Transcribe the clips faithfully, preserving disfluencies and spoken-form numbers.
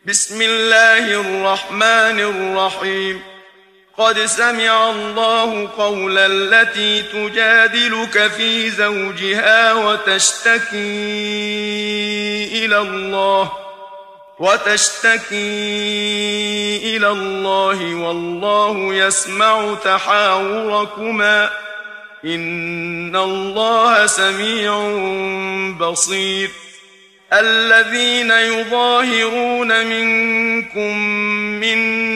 بسم الله الرحمن الرحيم. قد سمع الله قول التي تجادلك في زوجها وتشتكي إلى الله وتشتكي إلى الله والله يسمع تحاوركما إن الله سميع بصير. الذين يظاهرون منكم من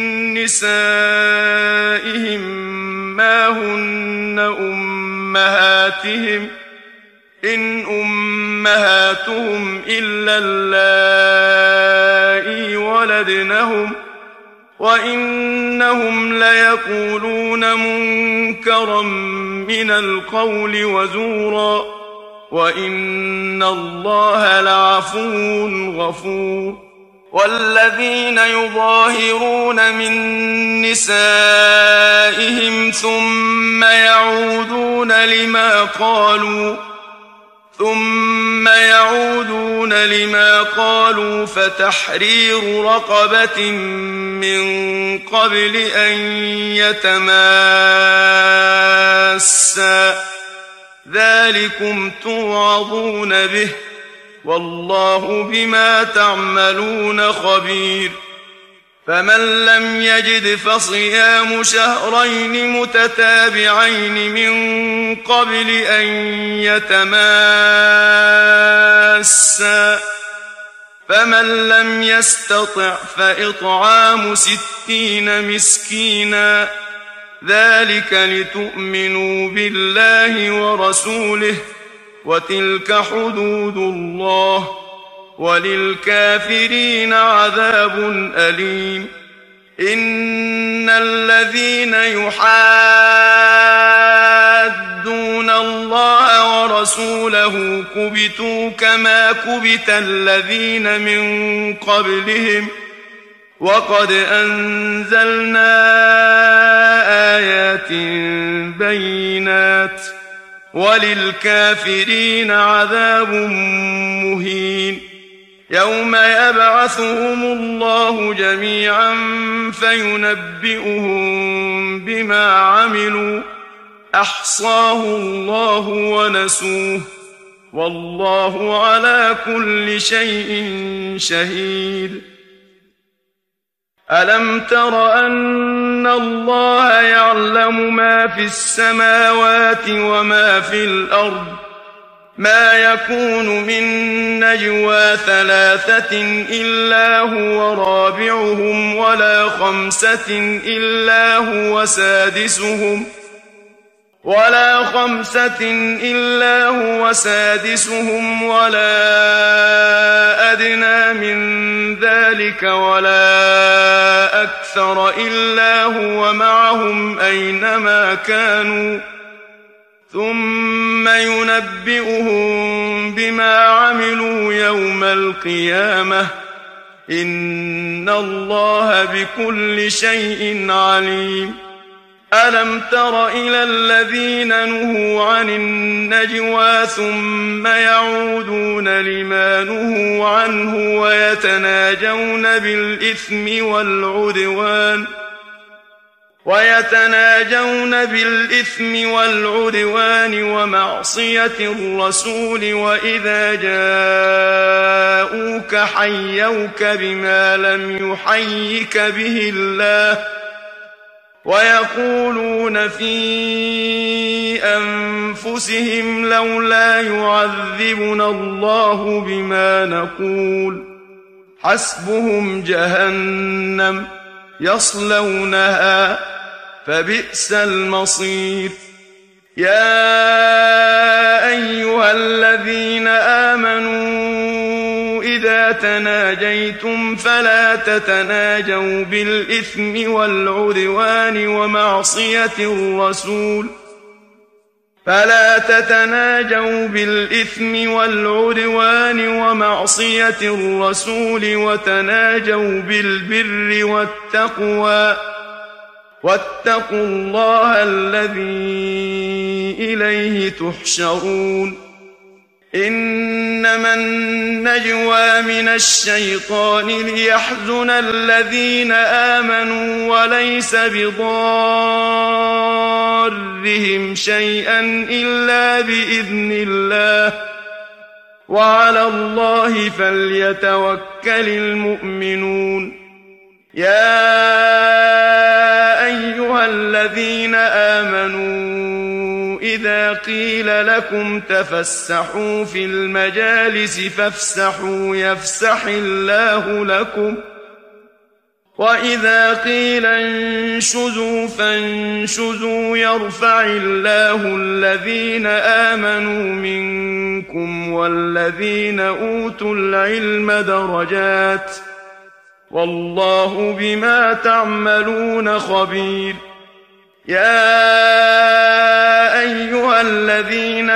نسائهم ما هن أمهاتهم إن أمهاتهم إلا اللائي ولدنهم وإنهم ليقولون منكرا من القول وزورا وإن الله لعفو غفور. والذين يظاهرون من نسائهم ثم يعودون لما قالوا ثم يعودون لما قالوا فتحرير رقبة من قبل أن يتماسا ذلكم توعظون به والله بما تعملون خبير. فمن لم يجد فصيام شهرين متتابعين من قبل أن يتماسا فمن لم يستطع فإطعام ستين مسكينا ذلك لتؤمنوا بالله ورسوله وتلك حدود الله وللكافرين عذاب أليم. إن الذين يحادون الله ورسوله كبتوا كما كبت الذين من قبلهم وقد أنزلنا آيات بينات وللكافرين عذاب مهين. يوم يبعثهم الله جميعا فينبئهم بما عملوا أحصاه الله ونسوه والله على كل شيء شهيد. ألم تر أن الله يعلم ما في السماوات وما في الأرض ما يكون من نجوى ثلاثة إلا هو رابعهم ولا خمسة إلا هو سادسهم ولا خمسة إلا هو سادسهم ولا أدنى من ذلك ولا أكثر إلا هو معهم أينما كانوا ثم ينبئهم بما عملوا يوم القيامة إن الله بكل شيء عليم. ألم تر إلى الذين نهوا عن النجوى ثم يعودون لما نهوا عنه ويتناجون بالإثم والعدوان ويتناجون بالإثم والعدوان ومعصية الرسول وإذا جاءوك حيوك بما لم يحيك به الله ويقولون في أنفسهم لولا يعذبنا الله بما نقول حسبهم جهنم يصلونها فبئس المصير. يا أيها الذين آمنوا إذا تناجيتم فلا تتناجوا بالإثم والعدوان ومعصية الرسول فلا تتناجوا بالإثم والعدوان ومعصية الرسول وتناجوا بالبر والتقوى واتقوا الله الذي إليه تحشرون. إنما النجوى من الشيطان ليحزن الذين آمنوا وليس بضارهم شيئا إلا بإذن الله وعلى الله فليتوكل المؤمنون يا أيها الذين آمنوا إذا قيل لكم تفسحوا في المجالس فافسحوا يفسح الله لكم وإذا قيل انشزوا فانشزوا يرفع الله الذين آمنوا منكم والذين أوتوا العلم درجات والله بما تعملون خبير يا أيها الذين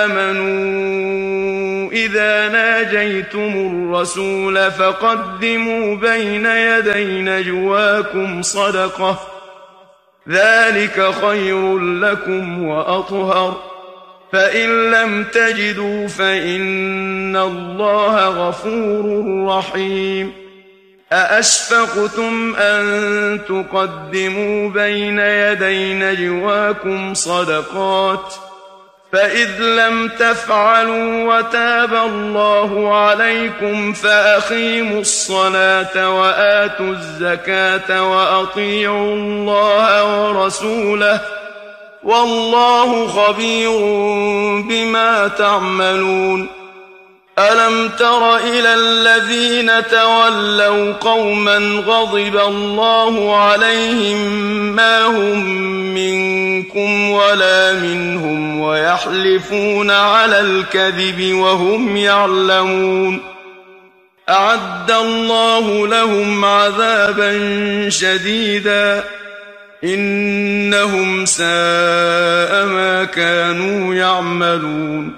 آمنوا إذا ناجيتم الرسول فقدموا بين يدي نجواكم صدقة ذلك خير لكم وأطهر فإن لم تجدوا فإن الله غفور رحيم أأشفقتم أن تقدموا بين يدي نجواكم صدقات فإذ لم تفعلوا وتاب الله عليكم فأقيموا الصلاة وآتوا الزكاة وأطيعوا الله ورسوله والله خبير بما تعملون ألم تر إلى الذين تولوا قوما غضب الله عليهم ما هم منكم ولا منهم ويحلفون على الكذب وهم يعلمون أعد الله لهم عذابا شديدا إنهم ساء ما كانوا يعملون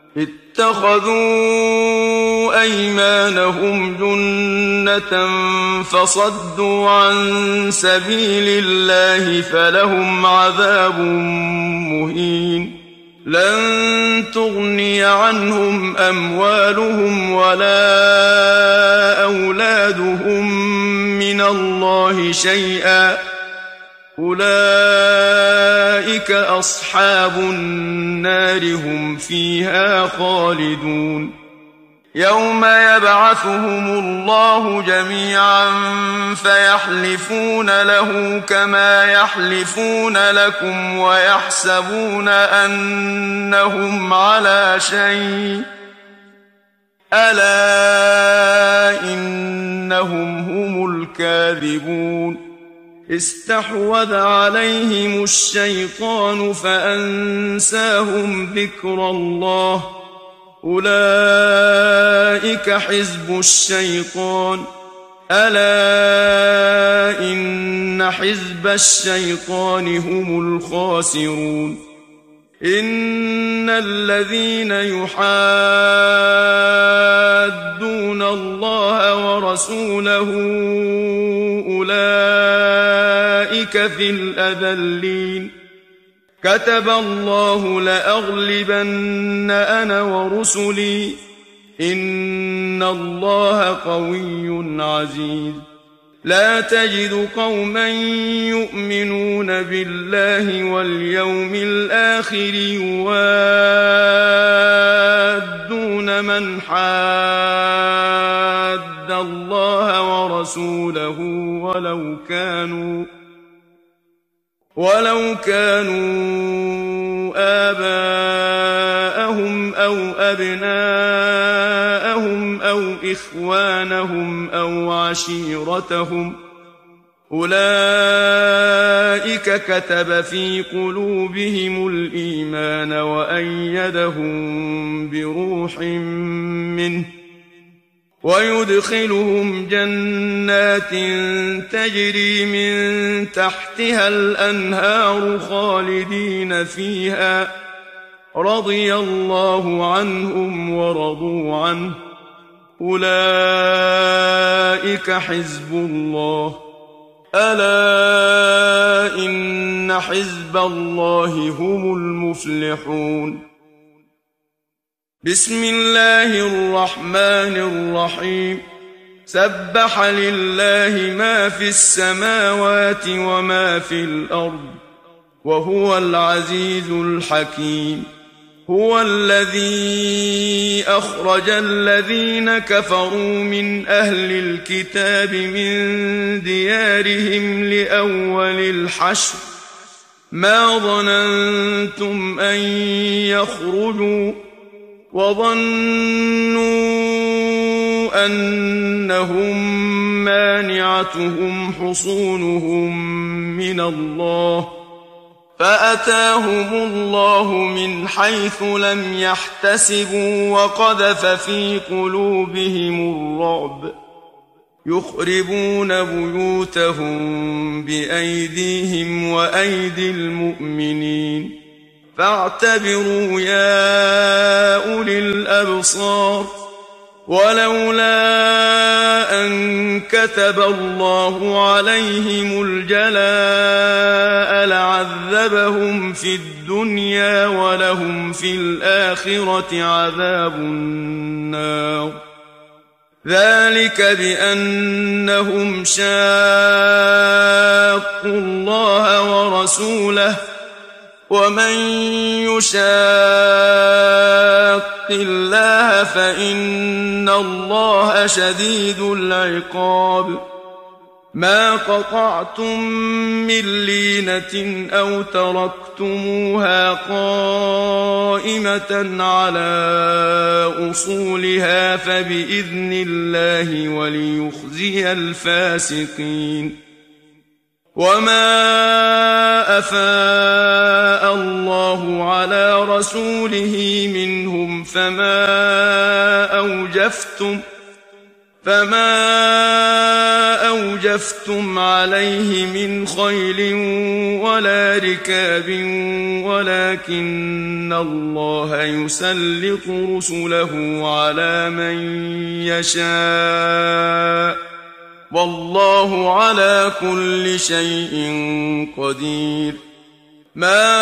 اتخذوا أيمانهم جنة فصدوا عن سبيل الله فلهم عذاب مهين لن تغني عنهم أموالهم ولا أولادهم من الله شيئا أولئك أصحاب النار هم فيها خالدون يوم يبعثهم الله جميعا فيحلفون له كما يحلفون لكم ويحسبون أنهم على شيء ألا إنهم هم الكاذبون استحوذ عليهم الشيطان فأنساهم ذكر الله أولئك حزب الشيطان ألا إن حزب الشيطان هم الخاسرون إن الذين يحادون الله ورسوله أولئك في الأذلين كتب الله لأغلبن أنا ورسلي إن الله قوي عزيز لا تجد قوما يؤمنون بالله واليوم الآخر يوادون من حاد الله ورسوله ولو كانوا ولو كانوا آباءهم أو أبناءهم أو إخوانهم أو عشيرتهم أولئك كتب في قلوبهم الإيمان وأيدهم بروح منه ويدخلهم جنات تجري من تحتها الأنهار خالدين فيها رضي الله عنهم ورضوا عنه أولئك حزب الله ألا إن حزب الله هم المفلحون بسم الله الرحمن الرحيم سبح لله ما في السماوات وما في الأرض وهو العزيز الحكيم هو الذي أخرج الذين كفروا من أهل الكتاب من ديارهم لأول الحشر ما ظننتم أن يخرجوا وظنوا أنهم مانعتهم حصونهم من الله فأتاهم الله من حيث لم يحتسبوا وقذف في قلوبهم الرعب يخربون بيوتهم بأيديهم وأيدي المؤمنين فاعتبروا يا أولي الأبصار ولولا أن كتب الله عليهم الجلاء لعذبهم في الدنيا ولهم في الآخرة عذاب النار ذلك بأنهم شاقوا الله ورسوله ومن يشاق الله فإن الله شديد العقاب ما قطعتم من لينة أو تركتموها قائمة على أصولها فبإذن الله وليخزي الفاسقين وما أفاء الله على رسوله منهم فما أوجفتم فما أوجفتم عليه من خيل ولا ركاب ولكن الله يسلط رسله على من يشاء والله على كل شيء قدير ما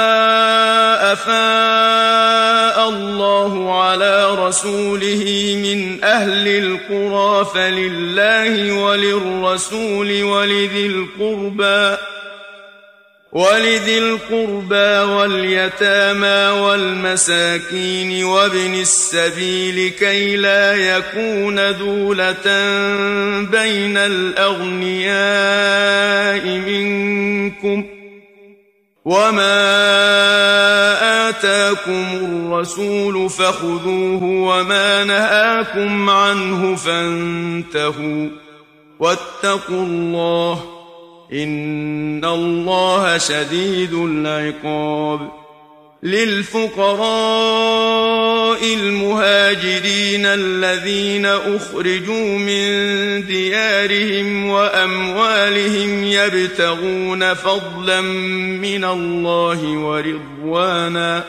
أفاء الله على رسوله من أهل القرى فلله وللرسول ولذي القربى ولذي القربى واليتامى والمساكين وابن السبيل كي لا يكون دولة بين الأغنياء منكم وما آتاكم الرسول فخذوه وما نهاكم عنه فانتهوا واتقوا الله إن الله شديد العقاب للفقراء المهاجرين الذين أخرجوا من ديارهم وأموالهم يبتغون فضلا من الله ورضوانا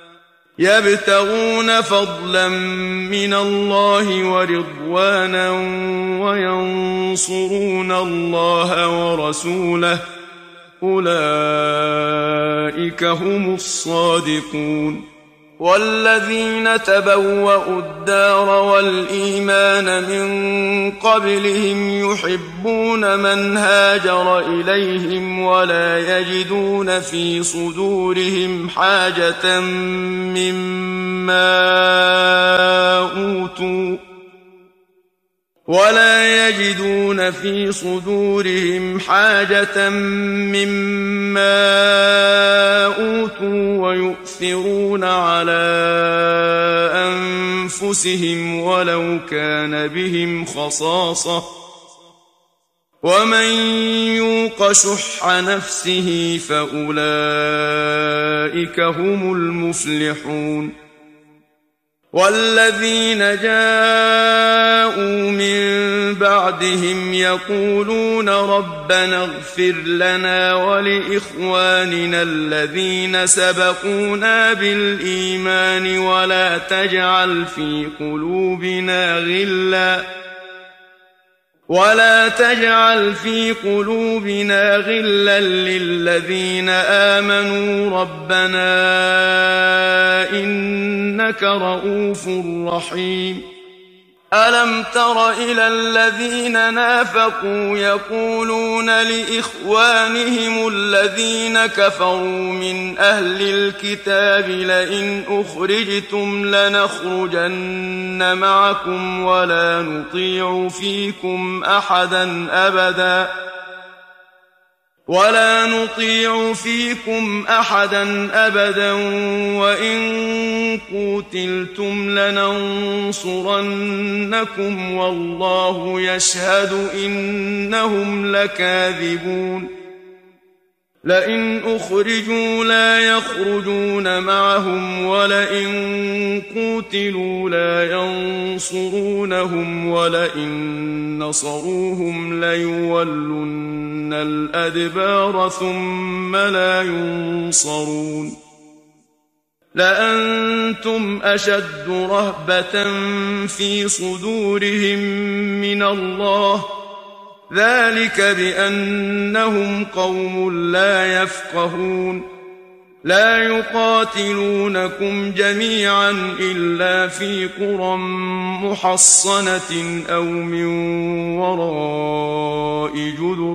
يبتغون فضلا من الله ورضوانا وينصرون الله ورسوله أولئك هم الصادقون والذين تبوأوا الدار والإيمان من قبلهم يحبون من هاجر إليهم ولا يجدون في صدورهم حاجة مما أوتوا ولا يجدون في صدورهم حاجة مما أوتوا ويؤثرون على أنفسهم ولو كان بهم خصاصة ومن يوق شح نفسه فأولئك هم المفلحون والذين جاءوا من بعدهم يقولون ربنا اغفر لنا ولإخواننا الذين سبقونا بالإيمان ولا تجعل في قلوبنا غلا ولا تجعل في قلوبنا غلا للذين آمنوا ربنا إنك رؤوف رحيم ألم تر إلى الذين نافقوا يقولون لإخوانهم الذين كفروا من أهل الكتاب لئن أخرجتم لنخرجن معكم ولا نطيع فيكم أحدا أبدا ولا نطيع فيكم أحدا أبدا وإن قوتلتم لننصرنكم والله يشهد إنهم لكاذبون لئن أخرجوا لا يخرجون معهم ولئن قوتلوا لا ينصرونهم ولئن نصروهم ليولن الأدبار ثم لا ينصرون لأنتم أشد رهبة في صدورهم من الله ذلك بأنهم قوم لا يفقهون لا يقاتلونكم جميعا إلا في قرى محصنة أو من وراء جدر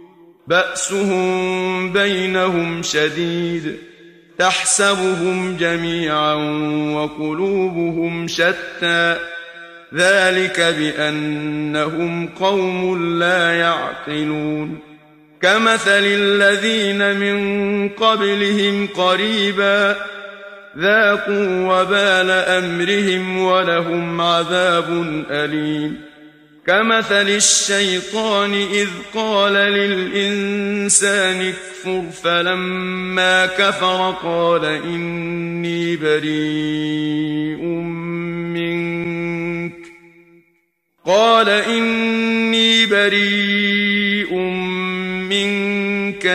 بأسهم بينهم شديد تحسبهم جميعا وقلوبهم شتى ذلك بأنهم قوم لا يعقلون كمثل الذين من قبلهم قريبا ذاقوا وبال أمرهم ولهم عذاب أليم كمثل الشيطان إذ قال للإنسان اكفر فلما كفر قال إني بريء منك قال إني بريء منك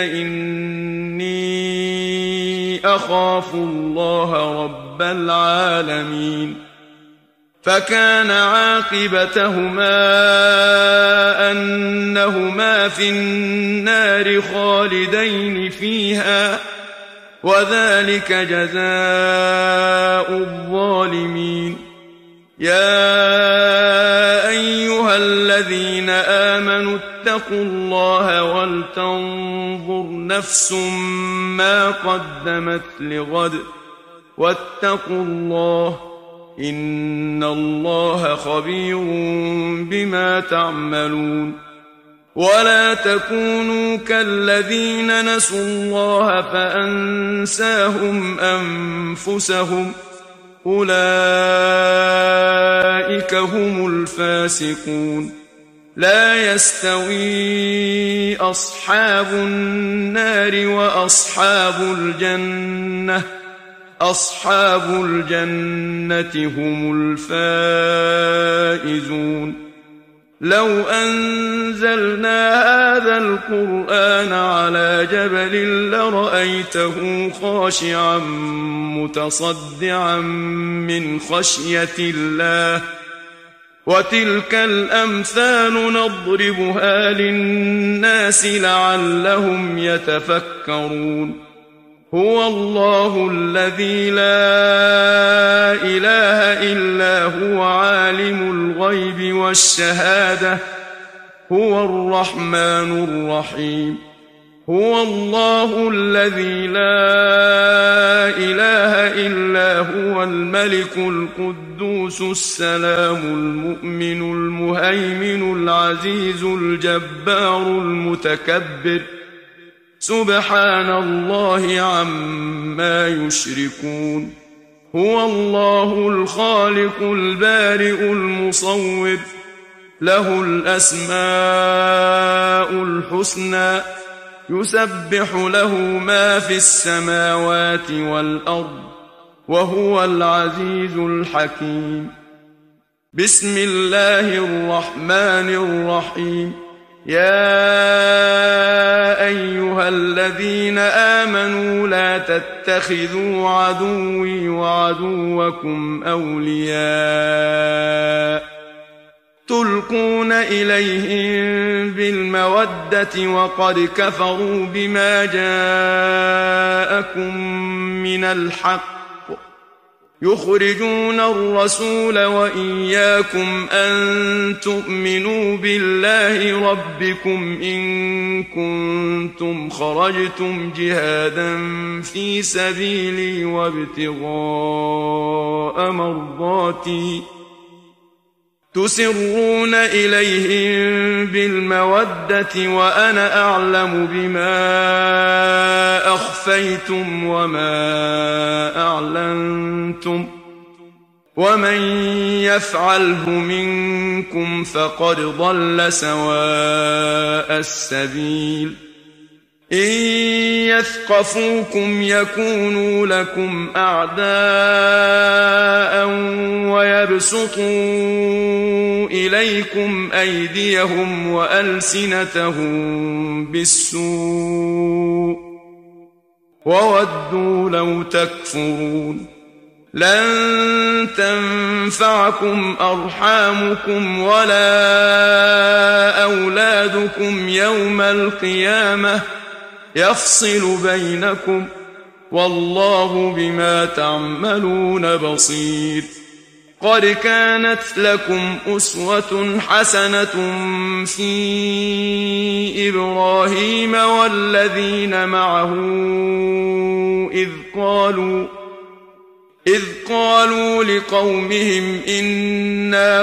إني أخاف الله رب العالمين فكان عاقبتهما أنهما في النار خالدين فيها وذلك جزاء الظالمين يا أيها الذين آمنوا اتقوا الله ولتنظر نفس ما قدمت لغد واتقوا الله إن الله خبير بما تعملون ولا تكونوا كالذين نسوا الله فأنساهم أنفسهم أولئك هم الفاسقون لا يستوي أصحاب النار وأصحاب الجنة أصحاب الجنة هم الفائزون لو أنزلنا هذا القرآن على جبل لرأيته خاشعا متصدعا من خشية الله وتلك الأمثال نضربها للناس لعلهم يتفكرون هو الله الذي لا إله إلا هو عالم الغيب والشهادة هو الرحمن الرحيم هو الله الذي لا إله إلا هو الملك القدوس السلام المؤمن المهيمن العزيز الجبار المتكبر سبحان الله عما يشركون هو الله الخالق البارئ المصور له الأسماء الحسنى يسبح له ما في السماوات والأرض وهو العزيز الحكيم بسم الله الرحمن الرحيم يا أيها الذين آمنوا لا تتخذوا عدوي وعدوكم أولياء تلقون إليهم بالمودة وقد كفروا بما جاءكم من الحق يخرجون الرسول وإياكم أن تؤمنوا بالله ربكم إن كنتم خرجتم جهادا في سبيلي وابتغاء مرضاتي تسرون إليهم بالمودة وأنا أعلم بما أخفيتم وما أعلنتم ومن يفعله منكم فقد ضل سواء السبيل إن يثقفوكم يكونوا لكم أعداء ويبسطوا إليكم أيديهم وألسنتهم بالسوء وودوا لو تكفرون لن تنفعكم أرحامكم ولا أولادكم يوم القيامة يفصل بينكم والله بما تعملون بصير قد كانت لكم أسوة حسنة في إبراهيم والذين معه إذ قالوا إذ قالوا لقومهم إنا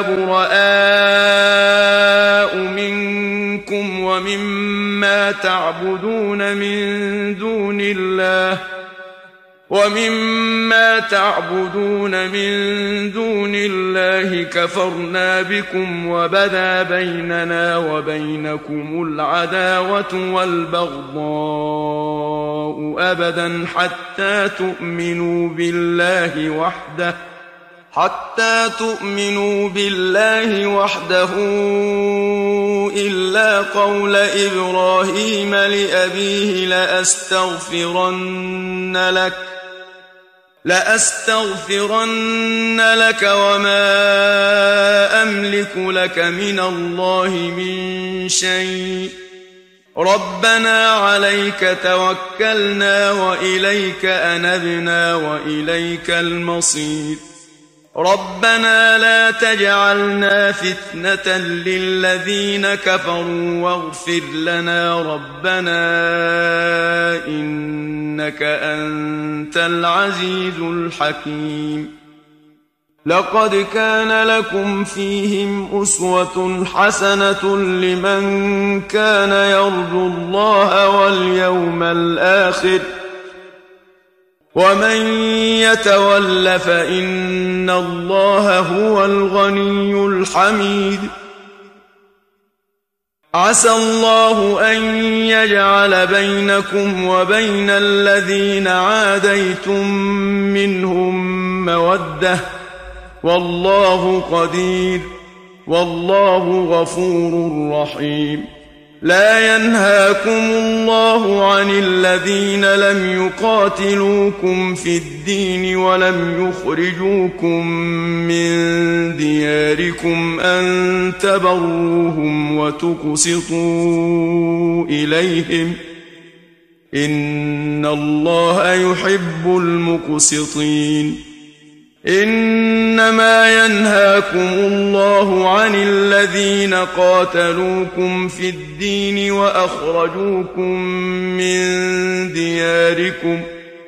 براء منكم ومما تعبدون من دون الله ومما تعبدون من دون الله كفرنا بكم وبدا بيننا وبينكم العداوة والبغضاء أبدا حتى تؤمنوا بالله وحده حتى تؤمنوا بالله وحده إلا قول إبراهيم لأبيه لأستغفرن لك لأستغفرن لك وما أملك لك من الله من شيء ربنا عليك توكلنا وإليك أنبنا وإليك المصير ربنا لا تجعلنا فتنة للذين كفروا واغفر لنا ربنا إنك أنت العزيز الحكيم لقد كان لكم فيهم أسوة حسنة لمن كان يرجو الله واليوم الآخر ومن يتول فإن الله هو الغني الحميد عسى الله أن يجعل بينكم وبين الذين عاديتم منهم مودة والله قدير والله غفور رحيم لا ينهاكم الله عن الذين لم يقاتلوكم في الدين ولم يخرجوكم من دياركم أن تبروهم وتقسطوا إليهم إن الله يحب المقسطين إنما ينهاكم الله عن الذين قاتلوكم في الدين وأخرجوكم من دياركم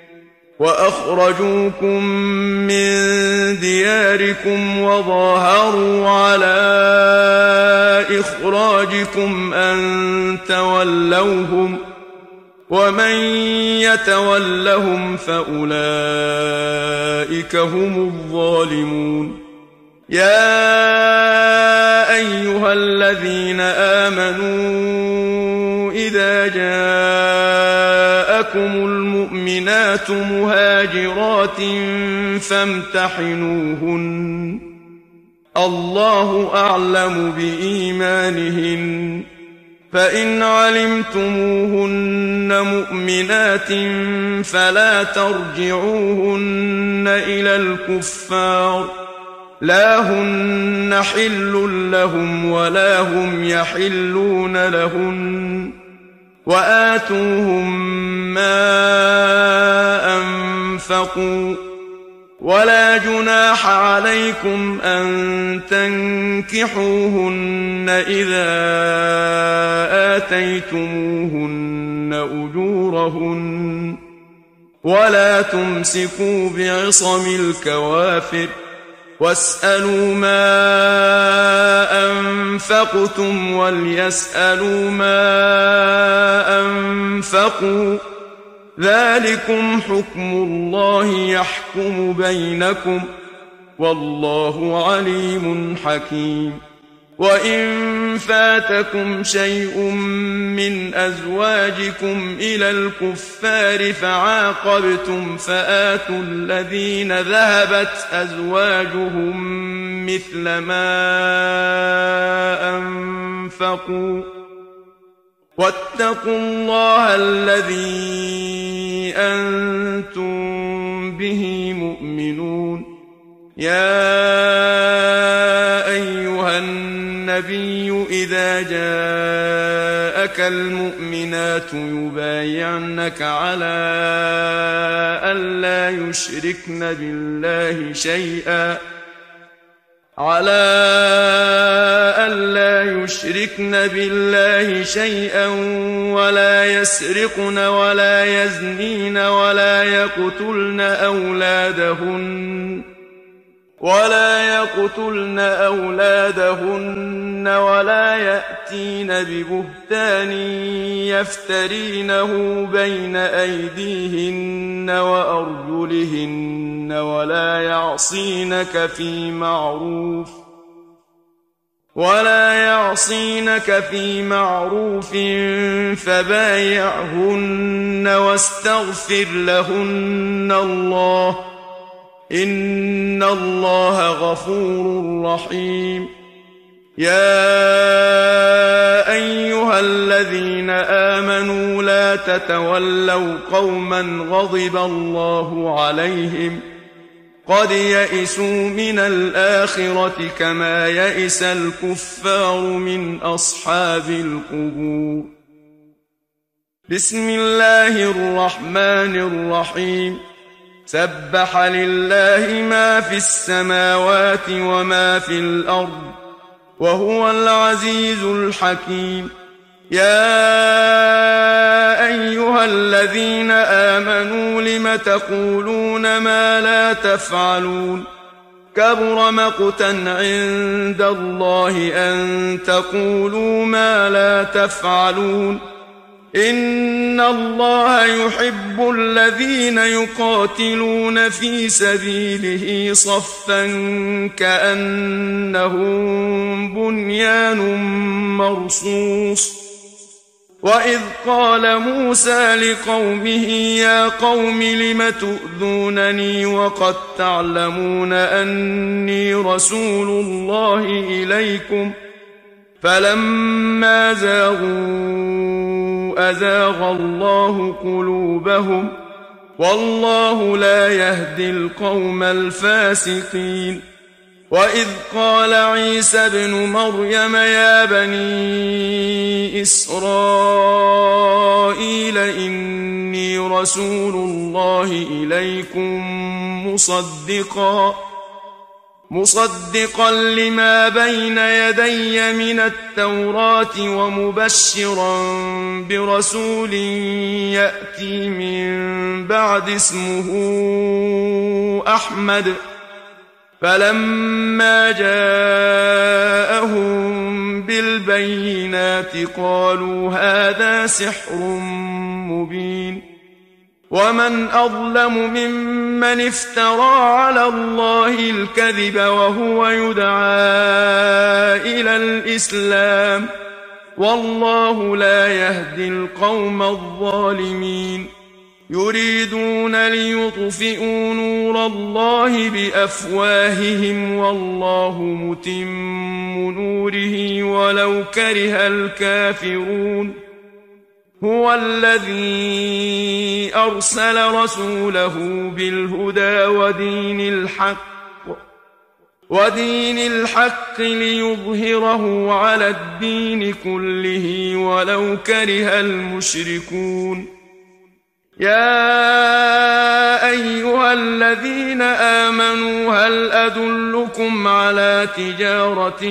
وأخرجوكم من دياركم وظاهروا على إخراجكم أن تولوهم ومن يتولهم فأولئك هم الظالمون يا أيها الذين آمنوا إذا جاءكم المؤمنات مهاجرات فامتحنوهن الله أعلم بإيمانهن فإن علمتموهن مؤمنات فلا ترجعوهن إلى الكفار لا هن حل لهم ولا هم يحلون لهن وآتوهم ما أنفقوا ولا جناح عليكم أن تنكحوهن إذا آتيتموهن أجورهن ولا تمسكوا بعصم الكوافر واسألوا ما أنفقتم وليسألوا ما أنفقوا ذلكم حكم الله يحكم بينكم والله عليم حكيم وإن فاتكم شيء من أزواجكم إلى الكفار فعاقبتم فآتوا الذين ذهبت أزواجهم مثل ما أنفقوا واتقوا الله الذي أنتم به مؤمنون يا أيها النبي إذا جاءك المؤمنات يبايعنك على ألا يشركن بالله شيئا على ألا يشركن بالله شيئا ولا يسرقن ولا يزنين ولا يقتلن أولادهن ولا يقتلن أولادهن ولا يأتين ببهتان يفترينه بين أيديهن وأرجلهن ولا يعصينك في معروف ولا يعصينك في معروف فبايعهن واستغفر لهن الله إن الله غفور رحيم يا أيها الذين آمنوا لا تتولوا قوما غضب الله عليهم قد يئسوا من الآخرة كما يئس الكفار من أصحاب القبور بسم الله الرحمن الرحيم سبح لله ما في السماوات وما في الأرض وهو العزيز الحكيم يا أيها الذين آمنوا لم تقولون ما لا تفعلون كبر مقتا عند الله أن تقولوا ما لا تفعلون إن الله يحب الذين يقاتلون في سبيله صفا كأنهم بنيان مرصوص وإذ قال موسى لقومه يا قوم لم تؤذونني وقد تعلمون أني رسول الله إليكم فلما زاغوا أزاغ الله قلوبهم والله لا يهدي القوم الفاسقين وإذ قال عيسى ابن مريم يا بني إسرائيل إني رسول الله إليكم مصدقا مصدقا لما بين يدي من التوراة ومبشرا برسول يأتي من بعد اسمه أحمد فلما جاءهم بالبينات قالوا هذا سحر مبين ومن أظلم ممن افترى على الله الكذب وهو يدعى إلى الإسلام والله لا يهدي القوم الظالمين يريدون ليطفئوا نور الله بأفواههم والله متم نوره ولو كره الكافرون هو الذي أرسل رسوله بالهدى ودين الحق ودين الحق ليظهره على الدين كله ولو كره المشركون. يا أيها الذين آمنوا هل أدلكم على تجارة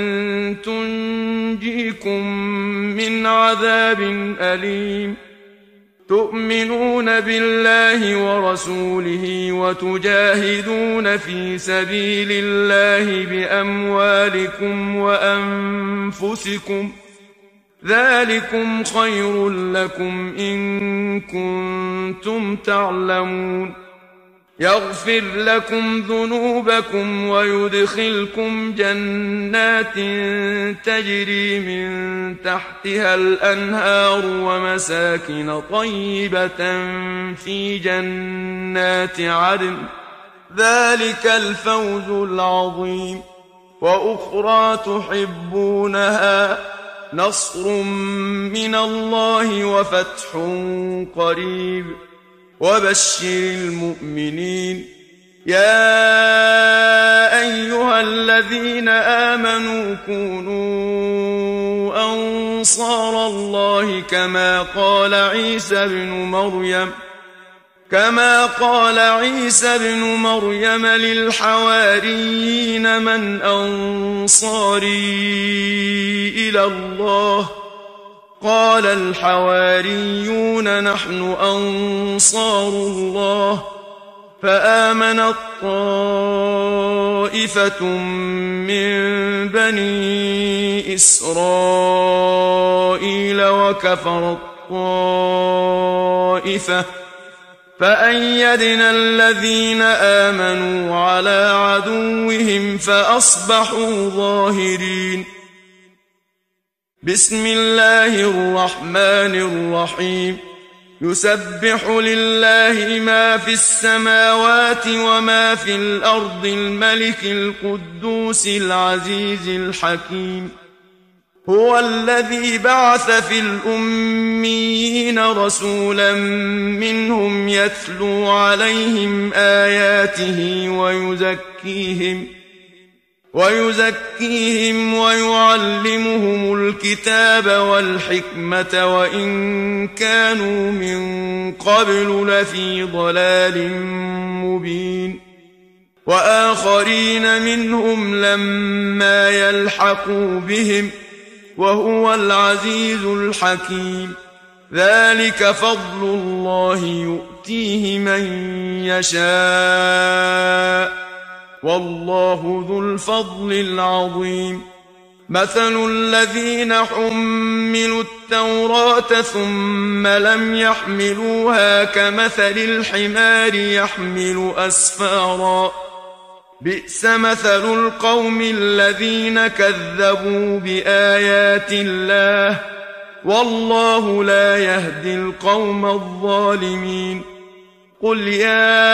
تنجيكم من عذاب أليم تؤمنون بالله ورسوله وتجاهدون في سبيل الله بأموالكم وأنفسكم ذلكم خير لكم إن كنتم تعلمون. يغفر لكم ذنوبكم ويدخلكم جنات تجري من تحتها الأنهار ومساكن طيبة في جنات عدن ذلك الفوز العظيم. وأخرى تحبونها نصر من الله وفتح قريب وبشر المؤمنين. يا أيها الذين آمنوا كونوا أنصار الله كما قال عيسى بن مريم كما قال عيسى بن مريم للحواريين من أنصاري إلى الله قال الحواريون نحن أنصار الله. فآمنت طائفة من بني إسرائيل وكفرت طائفة فأيدنا الذين آمنوا على عدوهم فأصبحوا ظاهرين. بسم الله الرحمن الرحيم. يسبح لله ما في السماوات وما في الأرض الملك القدوس العزيز الحكيم. هو الذي بعث في الأميين رسولا منهم يتلو عليهم آياته ويزكيهم ويزكيهم ويعلمهم الكتاب والحكمة وإن كانوا من قبل لفي ضلال مبين. وآخرين منهم لما يلحقوا بهم وهو العزيز الحكيم. ذلك فضل الله يؤتيه من يشاء والله ذو الفضل العظيم. مثل الذين حملوا التوراة ثم لم يحملوها كمثل الحمار يحمل أسفارا بئس مثل القوم الذين كذبوا بآيات الله والله لا يهدي القوم الظالمين. قل يا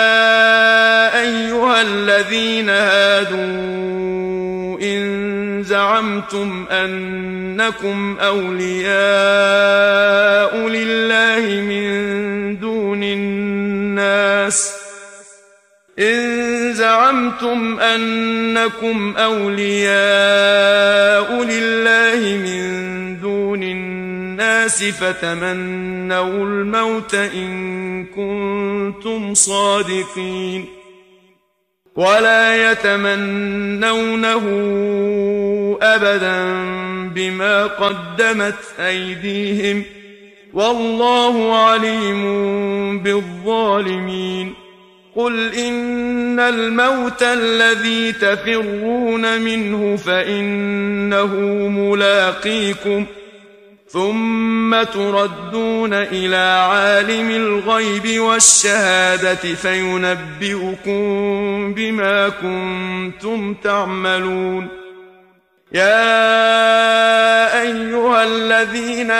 أيها الذين هادوا إن زعمتم أنكم أولياء لله من دون الناس إن زعمتم أنكم أولياء لله من دون الناس فتمنوا الموت إن كنتم صادقين ولا يتمنونه أبدا بما قدمت أيديهم والله عليم بالظالمين. قل إن الموت الذي تفرون منه فإنه ملاقيكم ثم تردون إلى عالم الغيب والشهادة فينبئكم بما كنتم تعملون. يا أيها الذين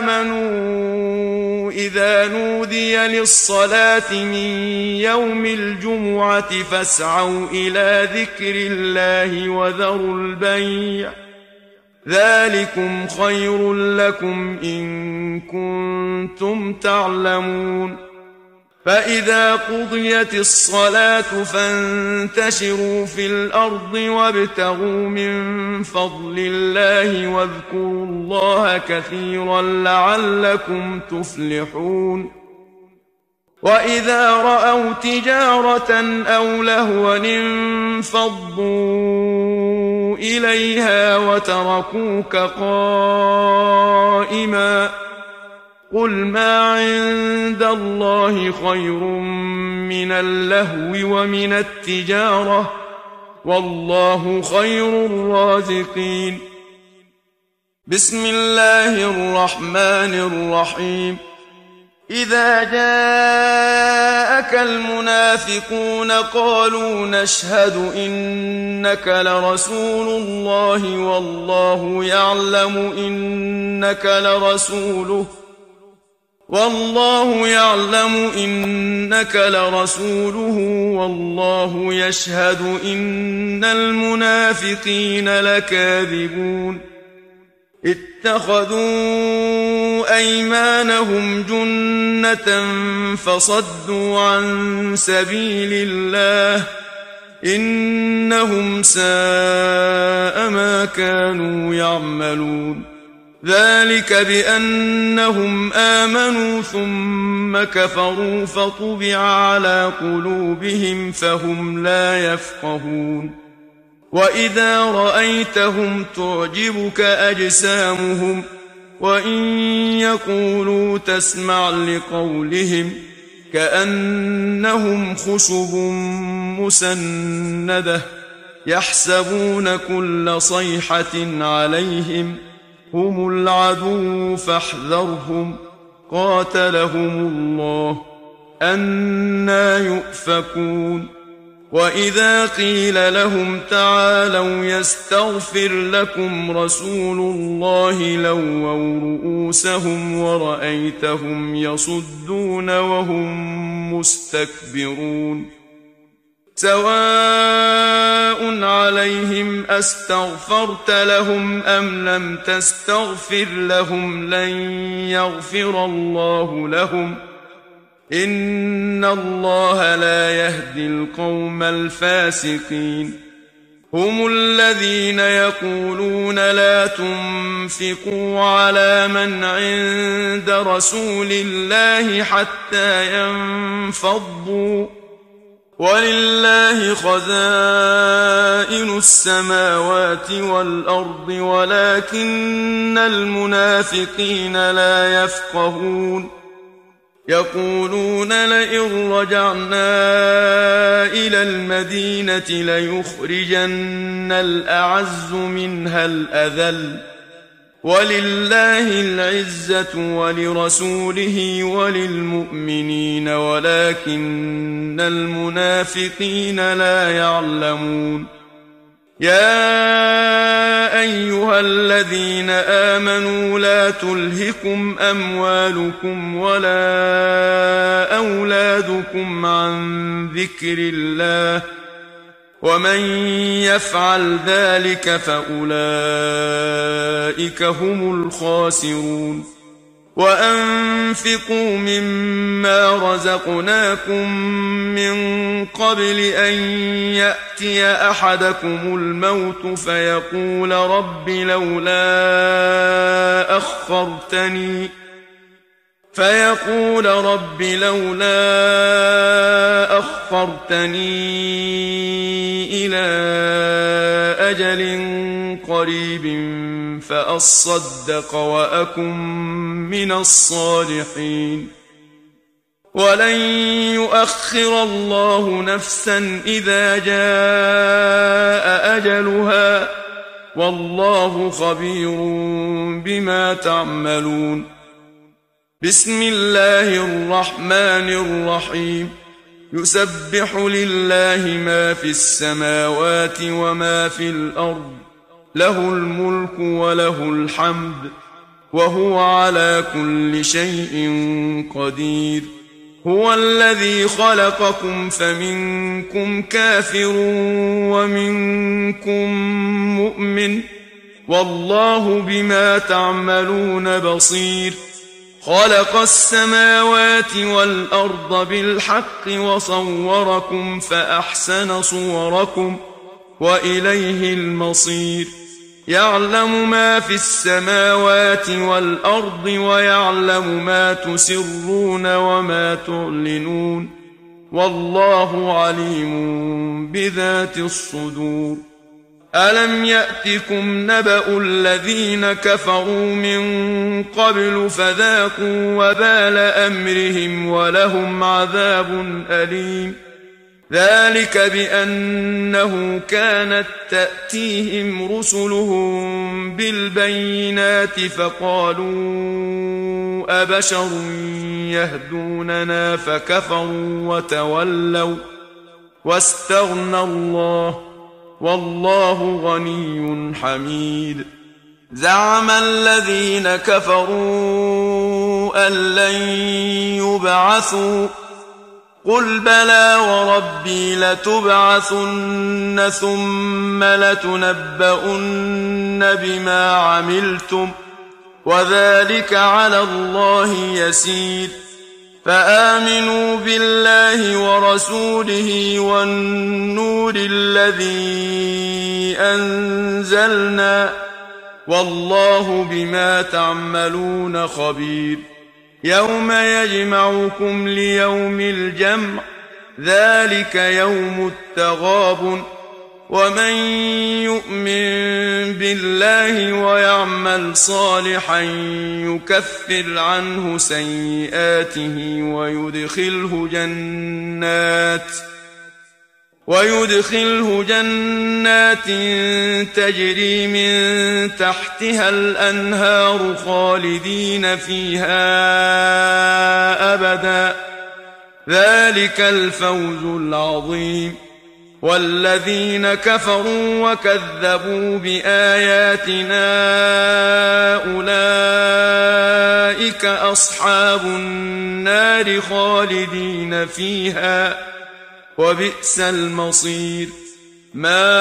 آمنوا إذا نودي للصلاة من يوم الجمعة فاسعوا إلى ذكر الله وذروا البيع ذلكم خير لكم إن كنتم تعلمون. فإذا قضيت الصلاة فانتشروا في الأرض وابتغوا من فضل الله واذكروا الله كثيرا لعلكم تفلحون وإذا رأوا تجارة أو لهوا انفضوا إليها وتركوك قائما قل ما عند الله خير من اللهو ومن التجارة والله خير الرازقين. بسم الله الرحمن الرحيم. إذا جاءك المنافقون قالوا نشهد إنك لرسول الله والله يعلم إنك لرسوله والله يعلم إنك لرسوله والله يشهد إن المنافقين لكاذبون اتخذوا أيمانهم جنة فصدوا عن سبيل الله إنهم ساء ما كانوا يعملون ذلك بأنهم آمنوا ثم كفروا فطبع على قلوبهم فهم لا يفقهون وإذا رأيتهم تعجبك أجسامهم وإن يقولوا تسمع لقولهم كأنهم خشب مسندة يحسبون كل صيحة عليهم هم العدو فاحذرهم قاتلهم الله أنى يؤفكون وإذا قيل لهم تعالوا يستغفر لكم رسول الله لووا رؤوسهم ورأيتهم يصدون وهم مستكبرون سواء عليهم أستغفرت لهم أم لم تستغفر لهم لن يغفر الله لهم إن الله لا يهدي القوم الفاسقين هم الذين يقولون لا تنفقوا على من عند رسول الله حتى ينفضوا ولله خزائن السماوات والأرض ولكن المنافقين لا يفقهون يقولون لئن رجعنا إلى المدينة ليخرجن الأعز منها الأذل ولله العزة ولرسوله وللمؤمنين ولكن المنافقين لا يعلمون يا أيها الذين آمنوا لا تلهكم أموالكم ولا أولادكم عن ذكر الله ومن يفعل ذلك فأولئك هم الخاسرون وأنفقوا مما رزقناكم من قبل أن يأتي أحدكم الموت فيقول رب لولا أخرتني فيقول رب لولا أخرتني إلى أجل قريب فأصدق وأكن من الصالحين ولن يؤخر الله نفسا إذا جاء أجلها والله خبير بما تعملون بسم الله الرحمن الرحيم يسبح لله ما في السماوات وما في الأرض له الملك وله الحمد وهو على كل شيء قدير هو الذي خلقكم فمنكم كافر ومنكم مؤمن والله بما تعملون بصير خلق السماوات والأرض بالحق وصوركم فأحسن صوركم وإليه المصير يعلم ما في السماوات والأرض ويعلم ما تسرون وما تعلنون والله عليم بذات الصدور ألم يأتكم نبأ الذين كفروا من قبل فذاقوا وبال أمرهم ولهم عذاب أليم ذلك بأنه كانت تأتيهم رسلهم بالبينات فقالوا أبشر يهدوننا فكفروا وتولوا واستغنى الله والله غني حميد زعم الذين كفروا أن لن يبعثوا قل بلى وربي لتبعثن ثم لتنبؤن بما عملتم وذلك على الله يسير فآمنوا بالله ورسوله والنور الذي أنزلنا والله بما تعملون خبير يوم يجمعكم ليوم الجمع ذلك يوم التغابن ومن يؤمن بالله ويعمل صالحا يكفر عنه سيئاته ويدخله جنات ويدخله جنات تجري من تحتها الأنهار خالدين فيها أبدا ذلك الفوز العظيم والذين كفروا وكذبوا بآياتنا أولئك أصحاب النار خالدين فيها وبئس المصير ما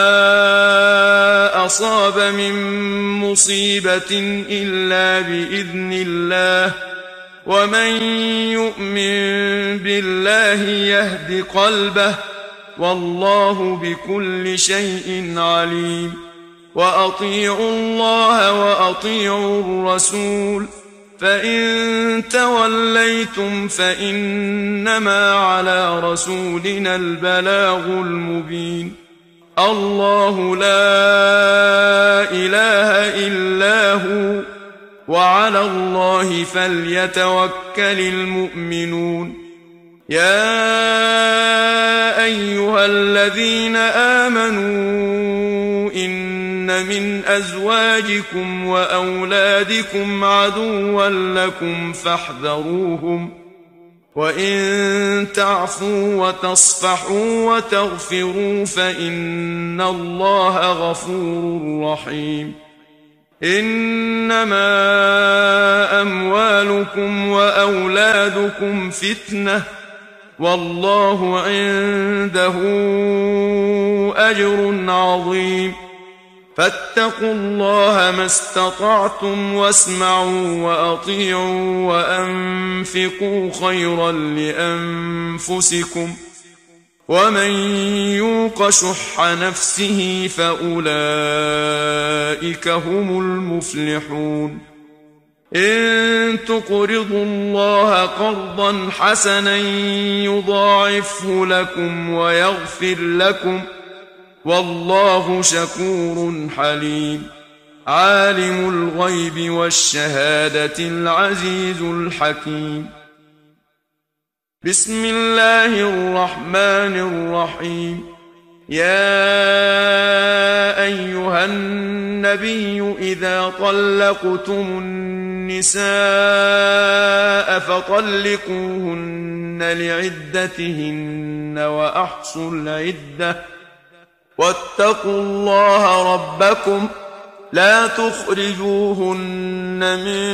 أصاب من مصيبة إلا بإذن الله ومن يؤمن بالله يهد قلبه والله بكل شيء عليم وأطيعوا الله وأطيعوا الرسول فإن توليتم فإنما على رسولنا البلاغ المبين الله لا إله إلا هو وعلى الله فليتوكل المؤمنون يا أيها الذين آمنوا إن من أزواجكم وأولادكم عدوا لكم فاحذروهم وإن تعفوا وتصفحوا وتغفروا فإن الله غفور رحيم إنما أموالكم وأولادكم فتنة والله عنده أجر عظيم فاتقوا الله ما استطعتم واسمعوا وأطيعوا وأنفقوا خيرا لأنفسكم ومن يوق شح نفسه فأولئك هم المفلحون إن تقرضوا الله قرضا حسنا يضاعفه لكم ويغفر لكم والله شكور حليم عالم الغيب والشهادة العزيز الحكيم بسم الله الرحمن الرحيم يا أيها النبي إذا طلقتم النساء فطلقوهن لعدتهن وأحصوا العدة واتقوا الله ربكم لا تخرجوهن من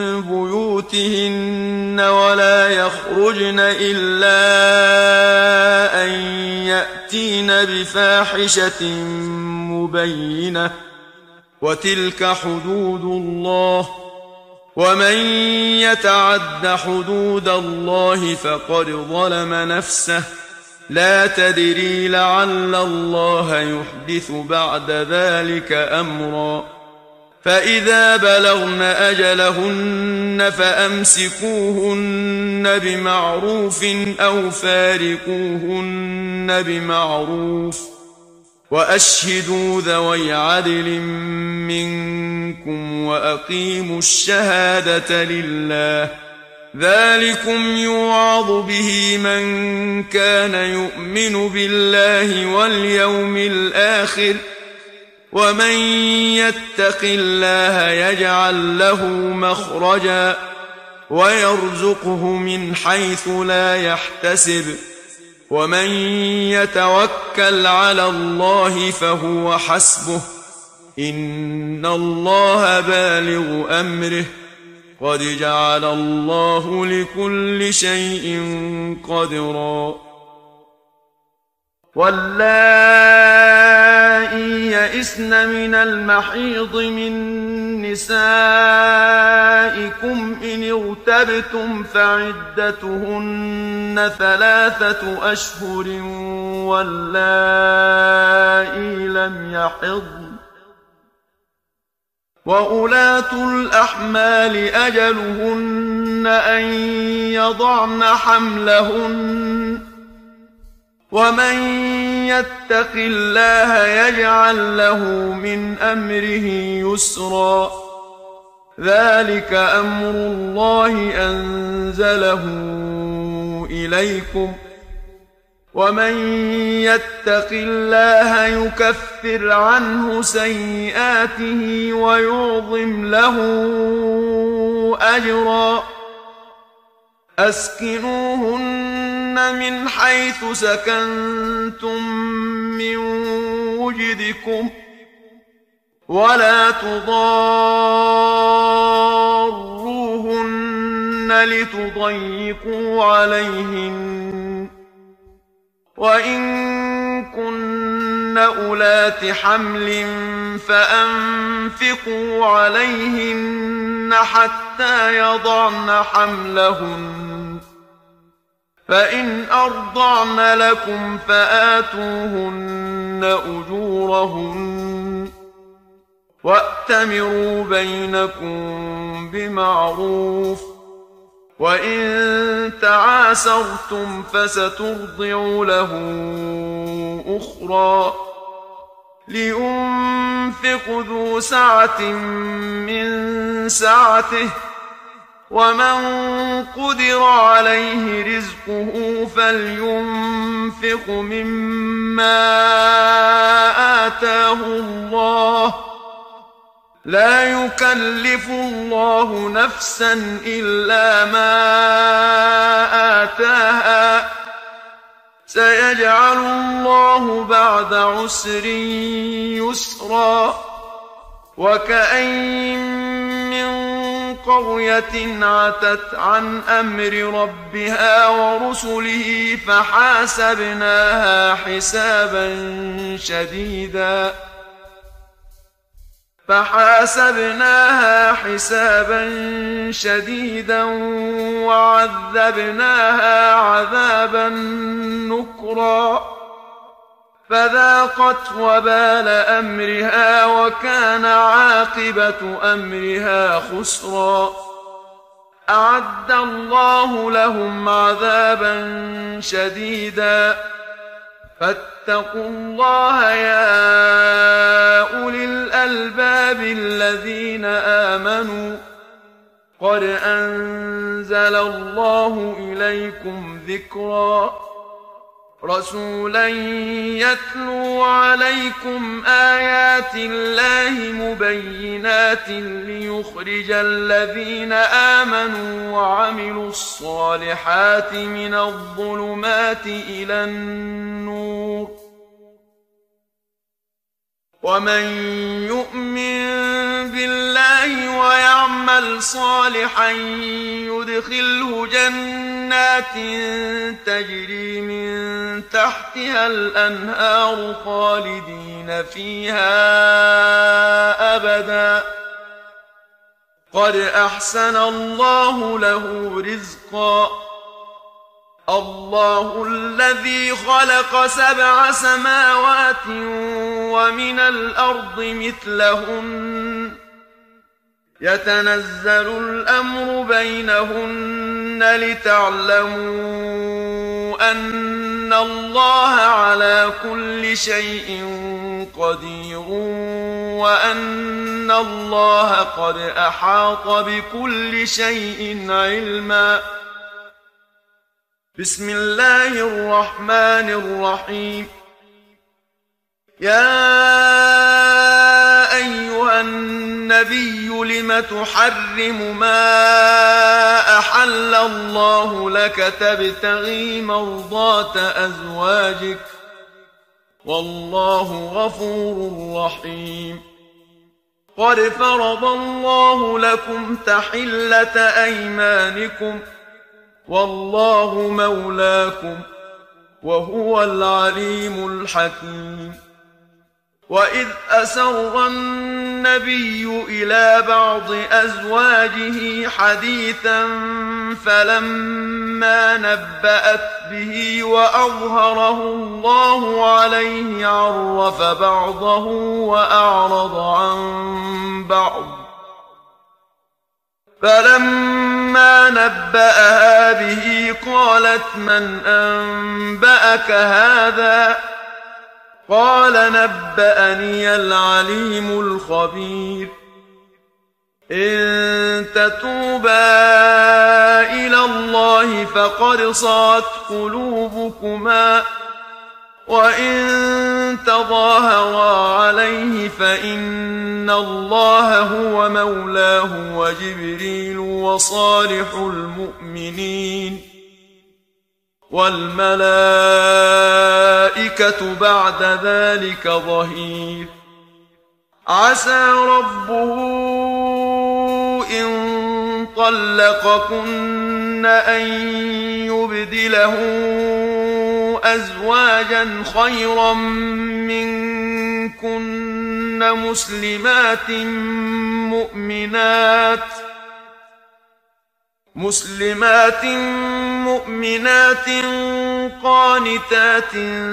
بيوتهن ولا يخرجن إلا أن يأتين بفاحشة مبينة وتلك حدود الله ومن يتعد حدود الله فقد ظلم نفسه لا تدري لعل الله يحدث بعد ذلك أمرا فإذا بلغن أجلهن فأمسكوهن بمعروف أو فارقوهن بمعروف وأشهدوا ذوي عدل منكم وأقيموا الشهادة لله ذلكم يوعظ به من كان يؤمن بالله واليوم الآخر ومن يتق الله يجعل له مخرجا ويرزقه من حيث لا يحتسب ومن يتوكل على الله فهو حسبه إن الله بالغ أمره قد جعل الله لكل شيء قدرا واللائي يئسن من المحيض من نسائكم إن ارتبتم فعدتهن ثلاثة أشهر واللائي لم يحضن وأولاة الأحمال أجلهن أن يضعن حملهن ومن يتق الله يجعل له من أمره يسرا ذلك أمر الله أنزله إليكم ومن يتق الله يكفر عنه سيئاته ويعظم له أجرا أسكنوهن من حيث سكنتم من وجدكم ولا تضاروهن لتضيقوا عليهن وإن كن أولات حمل فأنفقوا عليهن حتى يضعن حملهن فإن أرضعن لكم فآتوهن أجورهن وأتمروا بينكم بمعروف وإن تعاسرتم فسترضع له أخرى لينفق ذو سعة من سعته ومن قدر عليه رزقه فلينفق مما آتاه الله لا يكلف الله نفسا إلا ما آتاها سيجعل الله بعد عسر يسرا وكأين من قرية عتت عن أمر ربها ورسله فحاسبناها حسابا شديدا فحاسبناها حسابا شديدا وعذبناها عذابا نكرا فذاقت وبال أمرها وكان عاقبة أمرها خسرا أعد الله لهم عذابا شديدا فاتقوا الله يا أولي الألباب الذين آمنوا قد أنزل الله إليكم ذكرا رسولا يتلو عليكم آيات الله مبينات ليخرج الذين آمنوا وعملوا الصالحات من الظلمات إلى النور ومن يؤمن بالله ويعمل صالحا يدخله جنات تجري من تحتها الأنهار خالدين فيها أبدا قد أحسن الله له رزقا الله الذي خلق سبع سماوات ومن الأرض مثلهن يتنزل الأمر بينهن لتعلموا أن الله على كل شيء قدير وأن الله قد أحاط بكل شيء علما. بسم الله الرحمن الرحيم. يا أيها النبي لم تحرم ما أحل الله لك تبتغي مرضات أزواجك والله غفور رحيم. قد فرض الله لكم تحلة أيمانكم والله مولاكم وهو العليم الحكيم. وإذ أسر النبي إلى بعض أزواجه حديثا فلما نبأت به وأظهره الله عليه عرف بعضه وأعرض عن بعض فلما نبأها به قالت من أنبأك هذا قال نبأني العليم الخبير. إن تتوبا إلى الله فقد صغت قلوبكما وإن تظاهرا عليه فإن الله هو مولاه وجبريل وصالح المؤمنين والملائكة بعد ذلك ظهير. عسى ربه إن طلقكن أن يبدله أزواجا خيرا منكن مسلمات مؤمنات مسلمات مؤمنات قانتات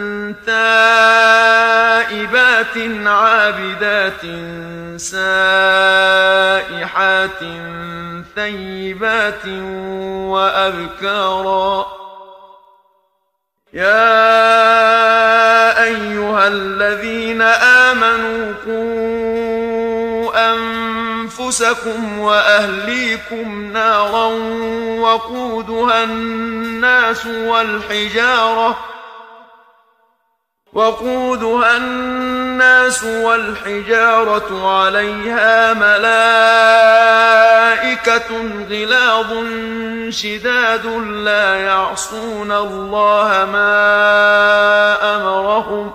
تائبات عابدات سائحات ثيبات وأبكارا. يا أيها الذين آمنوا قوا أنفسكم وأهليكم نارا وقودها الناس والحجارة وقودها الناس والحجارة عليها ملائكة غلاظ شداد لا يعصون الله ما أمرهم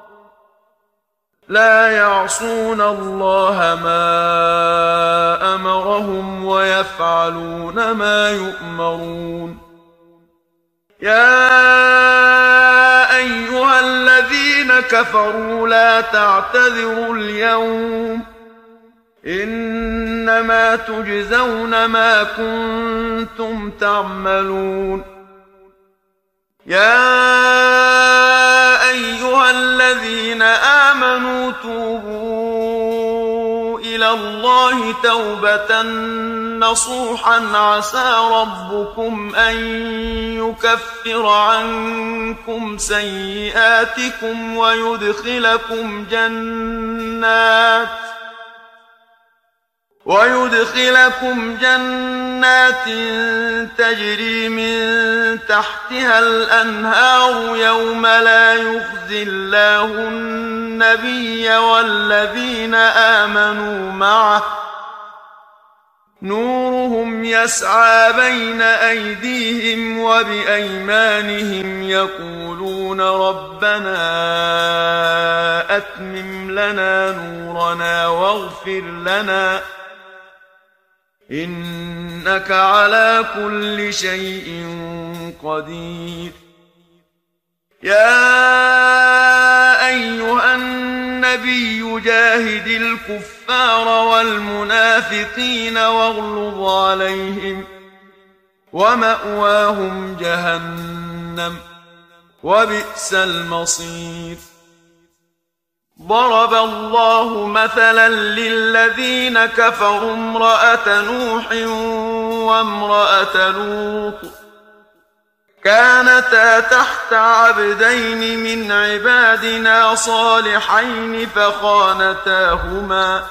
لا يعصون الله ما أمرهم ويفعلون ما يؤمرون. يا أيها الذين كفروا لا تعتذروا اليوم إنما تجزون ما كنتم تعملون. يا أيها الذين آمنوا توبوا إلى الله توبة نصوحا عسى ربكم أن يكفر عنكم سيئاتكم ويدخلكم جنات ويدخلكم جنات تجري من تحتها الأنهار يوم لا يخزي الله النبي والذين آمنوا معه نورهم يسعى بين أيديهم وبأيمانهم يقولون ربنا أتمم لنا نورنا واغفر لنا إنك على كل شيء قدير. يا أيها النبي جاهد الكفار الكفار والمنافقين واغلظ عليهم ومأواهم جهنم وبئس المصير. ضرب الله مثلا للذين كفروا امرأة نوح وامرأة لوط كانتا تحت عبدين من عبادنا صالحين فخانتاهما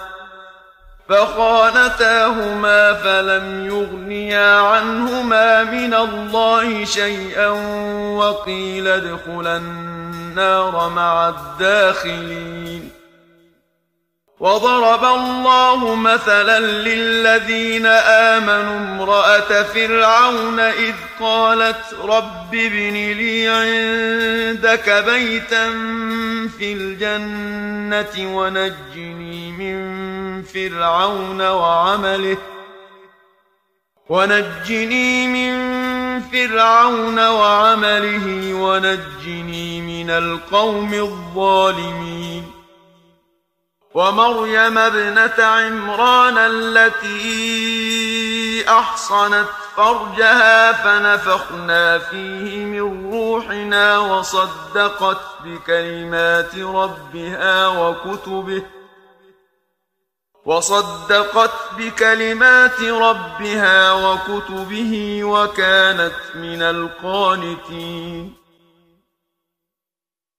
فخانتاهما فلم يغنيا عنهما من الله شيئا وقيل ادخلا النار مع الداخلين. وضرب الله مثلا للذين آمنوا امرأة فرعون إذ قالت رب ابن لي عندك بيتا في الجنة ونجني من فرعون وعمله ونجني من فرعون وعمله ونجني من القوم الظالمين. ومريم ابنة عمران التي أحصنت فرجها فنفخنا فيه من روحنا وصدقت بكلمات ربها وكتبه وصدقت بكلمات ربها وكتبه وكانت من القانتين.